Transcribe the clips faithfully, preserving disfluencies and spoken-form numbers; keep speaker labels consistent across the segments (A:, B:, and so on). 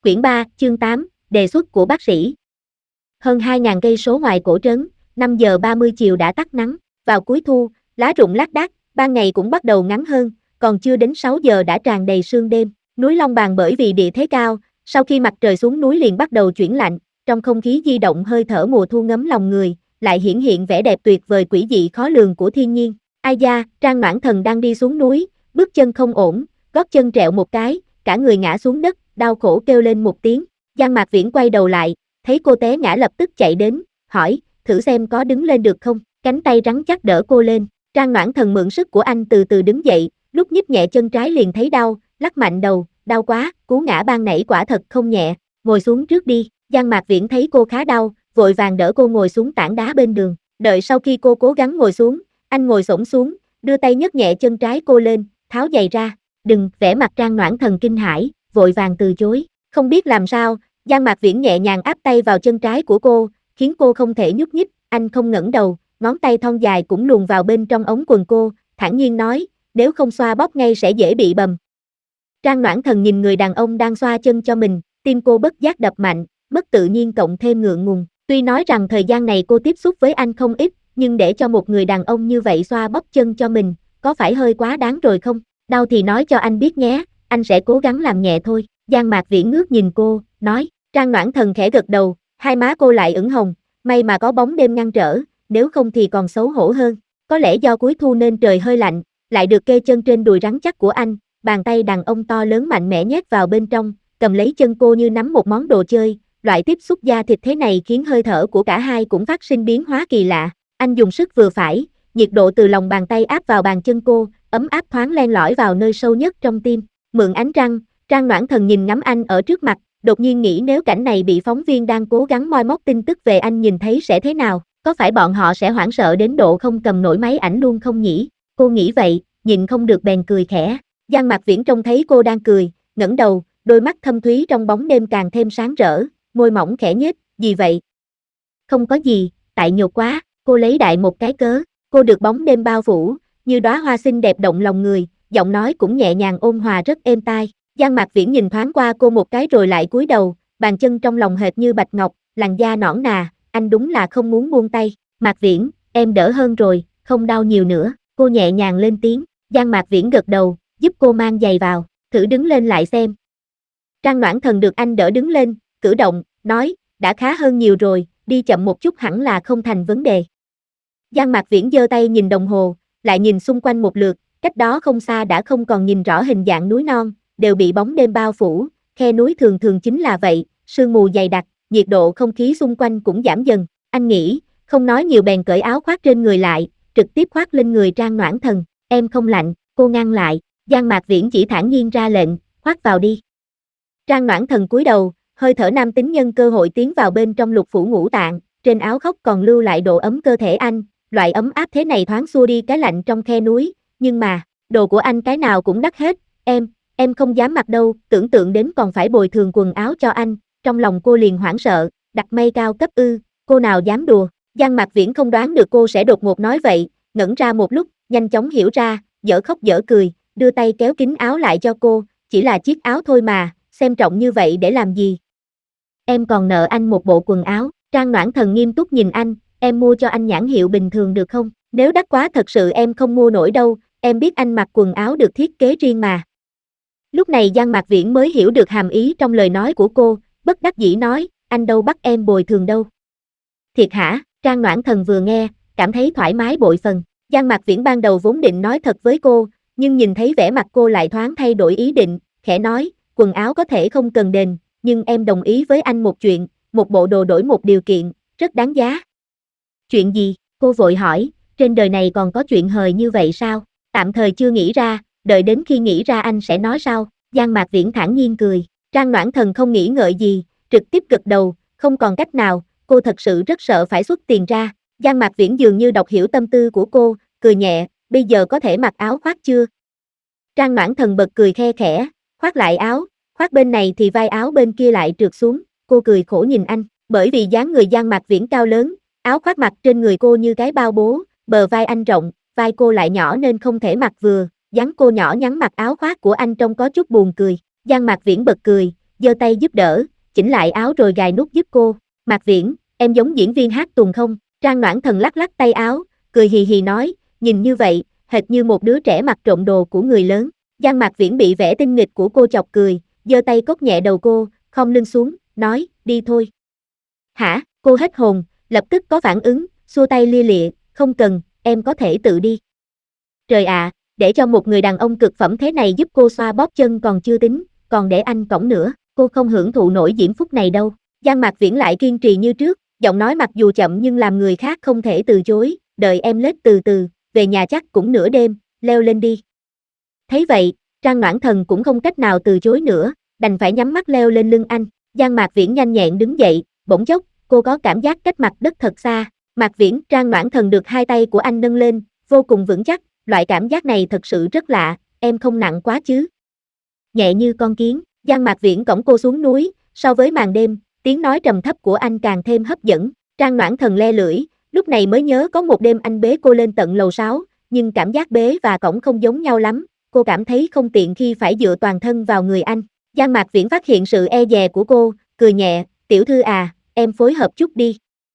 A: Quyển ba, chương tám, đề xuất của bác sĩ. Hơn hai nghìn cây số ngoài cổ trấn, năm giờ ba mươi chiều đã tắt nắng, vào cuối thu, lá rụng lác đác, ban ngày cũng bắt đầu ngắn hơn, còn chưa đến sáu giờ đã tràn đầy sương đêm. Núi Long Bàn bởi vì địa thế cao, sau khi mặt trời xuống núi liền bắt đầu chuyển lạnh, trong không khí di động hơi thở mùa thu ngấm lòng người, lại hiển hiện vẻ đẹp tuyệt vời quỷ dị khó lường của thiên nhiên. Ai da, Trang Noãn Thần đang đi xuống núi, bước chân không ổn, gót chân trẹo một cái, cả người ngã xuống đất, đau khổ kêu lên một tiếng. Giang Mạc Viễn quay đầu lại, thấy cô té ngã lập tức chạy đến, hỏi, thử xem có đứng lên được không, cánh tay rắn chắc đỡ cô lên. Trang Noãn Thần mượn sức của anh từ từ đứng dậy, lúc nhích nhẹ chân trái liền thấy đau, lắc mạnh đầu, đau quá, cú ngã ban nãy quả thật không nhẹ, ngồi xuống trước đi. Giang Mạc Viễn thấy cô khá đau, vội vàng đỡ cô ngồi xuống tảng đá bên đường, đợi sau khi cô cố gắng ngồi xuống, anh ngồi xổm xuống, đưa tay nhấc nhẹ chân trái cô lên, tháo giày ra. Đừng, vẻ mặt Trang Noãn Thần kinh hãi, vội vàng từ chối. Không biết làm sao, Giang Mạc Viễn nhẹ nhàng áp tay vào chân trái của cô, khiến cô không thể nhúc nhích. Anh không ngẩng đầu, ngón tay thon dài cũng luồn vào bên trong ống quần cô, thản nhiên nói, nếu không xoa bóp ngay sẽ dễ bị bầm. Trang Noãn Thần nhìn người đàn ông đang xoa chân cho mình, tim cô bất giác đập mạnh, mất tự nhiên cộng thêm ngượng ngùng. Tuy nói rằng thời gian này cô tiếp xúc với anh không ít, nhưng để cho một người đàn ông như vậy xoa bóp chân cho mình, có phải hơi quá đáng rồi không? Đau thì nói cho anh biết nhé, anh sẽ cố gắng làm nhẹ thôi. Giang Mạc Viễn ngước nhìn cô, nói. Trang Noãn Thần khẽ gật đầu, hai má cô lại ửng hồng, may mà có bóng đêm ngăn trở, nếu không thì còn xấu hổ hơn. Có lẽ do cuối thu nên trời hơi lạnh, lại được kê chân trên đùi rắn chắc của anh, bàn tay đàn ông to lớn mạnh mẽ nhét vào bên trong, cầm lấy chân cô như nắm một món đồ chơi. Loại tiếp xúc da thịt thế này khiến hơi thở của cả hai cũng phát sinh biến hóa kỳ lạ. Anh dùng sức vừa phải, nhiệt độ từ lòng bàn tay áp vào bàn chân cô, ấm áp thoáng len lỏi vào nơi sâu nhất trong tim. Mượn ánh trăng, Trang Noãn Thần nhìn ngắm anh ở trước mặt, đột nhiên nghĩ nếu cảnh này bị phóng viên đang cố gắng moi móc tin tức về anh nhìn thấy sẽ thế nào, có phải bọn họ sẽ hoảng sợ đến độ không cầm nổi máy ảnh luôn không nhỉ? Cô nghĩ vậy, nhìn không được bèn cười khẽ. Giang Mạc Viễn trông thấy cô đang cười, ngẩng đầu, đôi mắt thâm thúy trong bóng đêm càng thêm sáng rỡ, môi mỏng khẽ nhếch, gì vậy? Không có gì, tại nhột quá, cô lấy đại một cái cớ. Cô được bóng đêm bao phủ, như đóa hoa xinh đẹp động lòng người, giọng nói cũng nhẹ nhàng ôn hòa rất êm tai. Giang Mạc Viễn nhìn thoáng qua cô một cái rồi lại cúi đầu, bàn chân trong lòng hệt như bạch ngọc, làn da nõn nà, anh đúng là không muốn buông tay. Mạc Viễn, em đỡ hơn rồi, không đau nhiều nữa, cô nhẹ nhàng lên tiếng. Giang Mạc Viễn gật đầu, giúp cô mang giày vào, thử đứng lên lại xem. Trang Noãn Thần được anh đỡ đứng lên, cử động, nói, đã khá hơn nhiều rồi, đi chậm một chút hẳn là không thành vấn đề. Giang Mạc Viễn giơ tay nhìn đồng hồ, lại nhìn xung quanh một lượt, cách đó không xa đã không còn nhìn rõ hình dạng núi non, đều bị bóng đêm bao phủ, khe núi thường thường chính là vậy, sương mù dày đặc, nhiệt độ không khí xung quanh cũng giảm dần. Anh nghĩ, không nói nhiều bèn cởi áo khoác trên người lại, trực tiếp khoác lên người Trang Noãn Thần. Em không lạnh, cô ngăn lại. Giang Mạc Viễn chỉ thản nhiên ra lệnh, khoác vào đi. Trang Noãn Thần cúi đầu, hơi thở nam tính nhân cơ hội tiến vào bên trong lục phủ ngũ tạng, trên áo khóc còn lưu lại độ ấm cơ thể anh, loại ấm áp thế này thoáng xua đi cái lạnh trong khe núi, nhưng mà, đồ của anh cái nào cũng đắt hết, em, em không dám mặc đâu, tưởng tượng đến còn phải bồi thường quần áo cho anh, trong lòng cô liền hoảng sợ, đặt mây cao cấp ư, cô nào dám đùa. Giang Mạc Viễn không đoán được cô sẽ đột ngột nói vậy, ngẩn ra một lúc, nhanh chóng hiểu ra, dở khóc dở cười, đưa tay kéo kín áo lại cho cô, chỉ là chiếc áo thôi mà, xem trọng như vậy để làm gì? Em còn nợ anh một bộ quần áo. Trang Noãn Thần nghiêm túc nhìn anh, em mua cho anh nhãn hiệu bình thường được không? Nếu đắt quá thật sự em không mua nổi đâu, em biết anh mặc quần áo được thiết kế riêng mà. Lúc này Giang Mạc Viễn mới hiểu được hàm ý trong lời nói của cô, bất đắc dĩ nói, anh đâu bắt em bồi thường đâu. Thiệt hả? Trang Noãn Thần vừa nghe, cảm thấy thoải mái bội phần. Giang Mạc Viễn ban đầu vốn định nói thật với cô, nhưng nhìn thấy vẻ mặt cô lại thoáng thay đổi ý định, khẽ nói, quần áo có thể không cần đền, nhưng em đồng ý với anh một chuyện, một bộ đồ đổi một điều kiện, rất đáng giá. Chuyện gì? Cô vội hỏi, trên đời này còn có chuyện hời như vậy sao? Tạm thời chưa nghĩ ra, đợi đến khi nghĩ ra anh sẽ nói sau. Giang Mạc Viễn thản nhiên cười. Trang Noãn Thần không nghĩ ngợi gì, trực tiếp gật đầu, không còn cách nào, cô thật sự rất sợ phải xuất tiền ra. Giang Mạc Viễn dường như đọc hiểu tâm tư của cô, cười nhẹ, bây giờ có thể mặc áo khoác chưa? Trang Noãn Thần bật cười khe khẽ, khoác lại áo, khoác bên này thì vai áo bên kia lại trượt xuống, cô cười khổ nhìn anh, bởi vì dáng người Giang Mạc Viễn cao lớn, áo khoác mặc trên người cô như cái bao bố, bờ vai anh rộng, vai cô lại nhỏ nên không thể mặc vừa, dáng cô nhỏ nhắn mặc áo khoác của anh trông có chút buồn cười. Giang Mạc Viễn bật cười, giơ tay giúp đỡ, chỉnh lại áo rồi gài nút giúp cô. Mạc Viễn, em giống diễn viên hát tuồng không? Trang Noãn Thần lắc lắc tay áo, cười hì hì nói, nhìn như vậy, hệt như một đứa trẻ mặc trộm đồ của người lớn. Giang Mạc Viễn bị vẻ tinh nghịch của cô chọc cười, giơ tay cốc nhẹ đầu cô, khom lưng xuống, nói, đi thôi. Hả? Cô hết hồn, lập tức có phản ứng, xua tay lia lịa, không cần, em có thể tự đi. Trời ạ, à, để cho một người đàn ông cực phẩm thế này giúp cô xoa bóp chân còn chưa tính, còn để anh cõng nữa, cô không hưởng thụ nổi diễm phúc này đâu. Giang Mạc Viễn lại kiên trì như trước, giọng nói mặc dù chậm nhưng làm người khác không thể từ chối, đợi em lết từ từ, về nhà chắc cũng nửa đêm, leo lên đi. Thấy vậy, Trang Noãn Thần cũng không cách nào từ chối nữa, đành phải nhắm mắt leo lên lưng anh. Giang Mạc Viễn nhanh nhẹn đứng dậy, bỗng chốc, cô có cảm giác cách mặt đất thật xa. Mạc Viễn, Trang Noãn Thần được hai tay của anh nâng lên, vô cùng vững chắc, loại cảm giác này thật sự rất lạ, em không nặng quá chứ? Nhẹ như con kiến, Giang Mạc Viễn cõng cô xuống núi, so với màn đêm, tiếng nói trầm thấp của anh càng thêm hấp dẫn. Trang Noãn Thần le lưỡi, lúc này mới nhớ có một đêm anh bế cô lên tận lầu sáu, nhưng cảm giác bế và cõng không giống nhau lắm, cô cảm thấy không tiện khi phải dựa toàn thân vào người anh. Giang Mạc Viễn phát hiện sự e dè của cô, cười nhẹ, tiểu thư à, em phối hợp chút đi.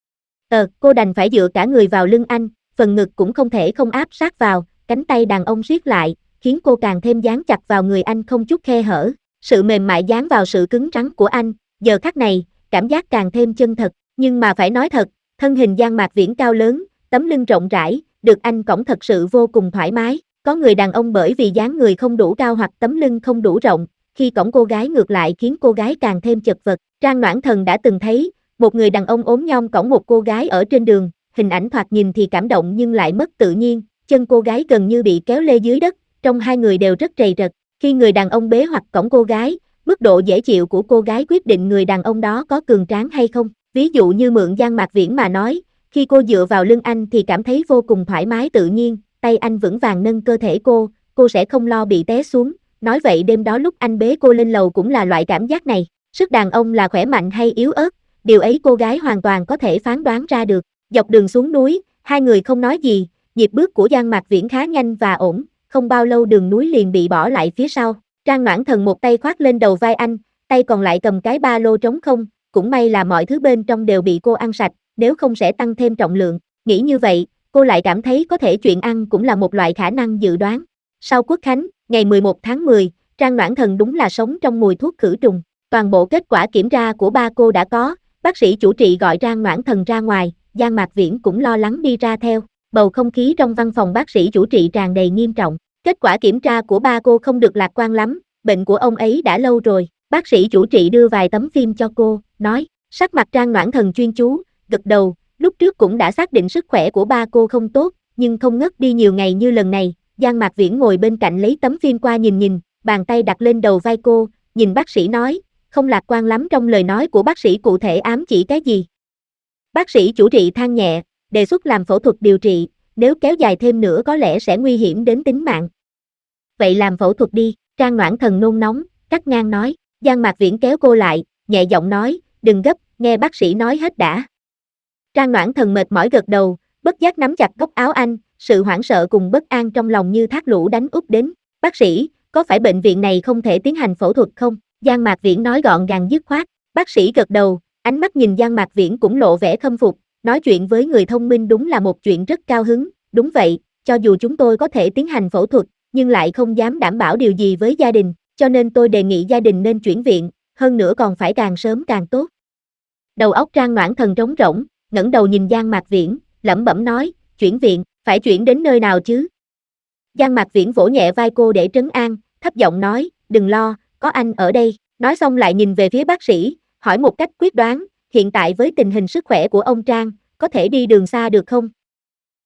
A: Ờ, cô đành phải dựa cả người vào lưng anh, phần ngực cũng không thể không áp sát vào, cánh tay đàn ông siết lại, khiến cô càng thêm dán chặt vào người anh không chút khe hở. Sự mềm mại dán vào sự cứng rắn của anh, giờ khắc này, cảm giác càng thêm chân thật, nhưng mà phải nói thật, thân hình Giang Mạc Viễn cao lớn, tấm lưng rộng rãi, được anh cõng thật sự vô cùng thoải mái. Có người đàn ông bởi vì dáng người không đủ cao hoặc tấm lưng không đủ rộng, khi cõng cô gái ngược lại khiến cô gái càng thêm chật vật. Trang Noãn Thần đã từng thấy, một người đàn ông ốm nhom cõng một cô gái ở trên đường, hình ảnh thoạt nhìn thì cảm động nhưng lại mất tự nhiên, chân cô gái gần như bị kéo lê dưới đất, trong hai người đều rất trầy trật. Khi người đàn ông bế hoặc cõng cô gái, mức độ dễ chịu của cô gái quyết định người đàn ông đó có cường tráng hay không. Ví dụ như mượn Giang Mạc Viễn mà nói, khi cô dựa vào lưng anh thì cảm thấy vô cùng thoải mái tự nhiên, tay anh vững vàng nâng cơ thể cô, cô sẽ không lo bị té xuống. Nói vậy đêm đó lúc anh bế cô lên lầu cũng là loại cảm giác này. Sức đàn ông là khỏe mạnh hay yếu ớt, điều ấy cô gái hoàn toàn có thể phán đoán ra được. Dọc đường xuống núi, hai người không nói gì, nhịp bước của Giang Mạc Viễn khá nhanh và ổn, không bao lâu đường núi liền bị bỏ lại phía sau. Trang Noãn Thần một tay khoác lên đầu vai anh, tay còn lại cầm cái ba lô trống không, cũng may là mọi thứ bên trong đều bị cô ăn sạch, nếu không sẽ tăng thêm trọng lượng. Nghĩ như vậy, cô lại cảm thấy có thể chuyện ăn cũng là một loại khả năng dự đoán. Sau Quốc Khánh, ngày mười một tháng mười, Trang Noãn Thần đúng là sống trong mùi thuốc khử trùng. Toàn bộ kết quả kiểm tra của ba cô đã có, bác sĩ chủ trị gọi Trang Noãn Thần ra ngoài, Giang Mạc Viễn cũng lo lắng đi ra theo. Bầu không khí trong văn phòng bác sĩ chủ trị tràn đầy nghiêm trọng. Kết quả kiểm tra của ba cô không được lạc quan lắm, bệnh của ông ấy đã lâu rồi. Bác sĩ chủ trị đưa vài tấm phim cho cô, nói, sắc mặt Trang Noãn Thần chuyên chú, gật đầu, lúc trước cũng đã xác định sức khỏe của ba cô không tốt, nhưng không ngất đi nhiều ngày như lần này. Giang Mạc Viễn ngồi bên cạnh lấy tấm phim qua nhìn nhìn, bàn tay đặt lên đầu vai cô, nhìn bác sĩ nói, không lạc quan lắm. Trong lời nói của bác sĩ cụ thể ám chỉ cái gì? Bác sĩ chủ trị than nhẹ, đề xuất làm phẫu thuật điều trị, nếu kéo dài thêm nữa có lẽ sẽ nguy hiểm đến tính mạng. Vậy làm phẫu thuật đi, Trang Noãn Thần nôn nóng, cắt ngang nói. Giang Mạc Viễn kéo cô lại, nhẹ giọng nói, đừng gấp, nghe bác sĩ nói hết đã. Trang Noãn Thần mệt mỏi gật đầu, bất giác nắm chặt góc áo anh, sự hoảng sợ cùng bất an trong lòng như thác lũ đánh úp đến. Bác sĩ, có phải bệnh viện này không thể tiến hành phẫu thuật không? Giang Mạc Viễn nói gọn gàng dứt khoát. Bác sĩ gật đầu, ánh mắt nhìn Giang Mạc Viễn cũng lộ vẻ khâm phục, nói chuyện với người thông minh đúng là một chuyện rất cao hứng. Đúng vậy, cho dù chúng tôi có thể tiến hành phẫu thuật, nhưng lại không dám đảm bảo điều gì với gia đình, cho nên tôi đề nghị gia đình nên chuyển viện, hơn nữa còn phải càng sớm càng tốt. Đầu óc Trang Noãn Thần trống rỗng, ngẩng đầu nhìn Giang Mạc Viễn, lẩm bẩm nói, chuyển viện, phải chuyển đến nơi nào chứ? Giang Mạc Viễn vỗ nhẹ vai cô để trấn an, thấp giọng nói, đừng lo, có anh ở đây. Nói xong lại nhìn về phía bác sĩ, hỏi một cách quyết đoán, hiện tại với tình hình sức khỏe của ông Trang, có thể đi đường xa được không?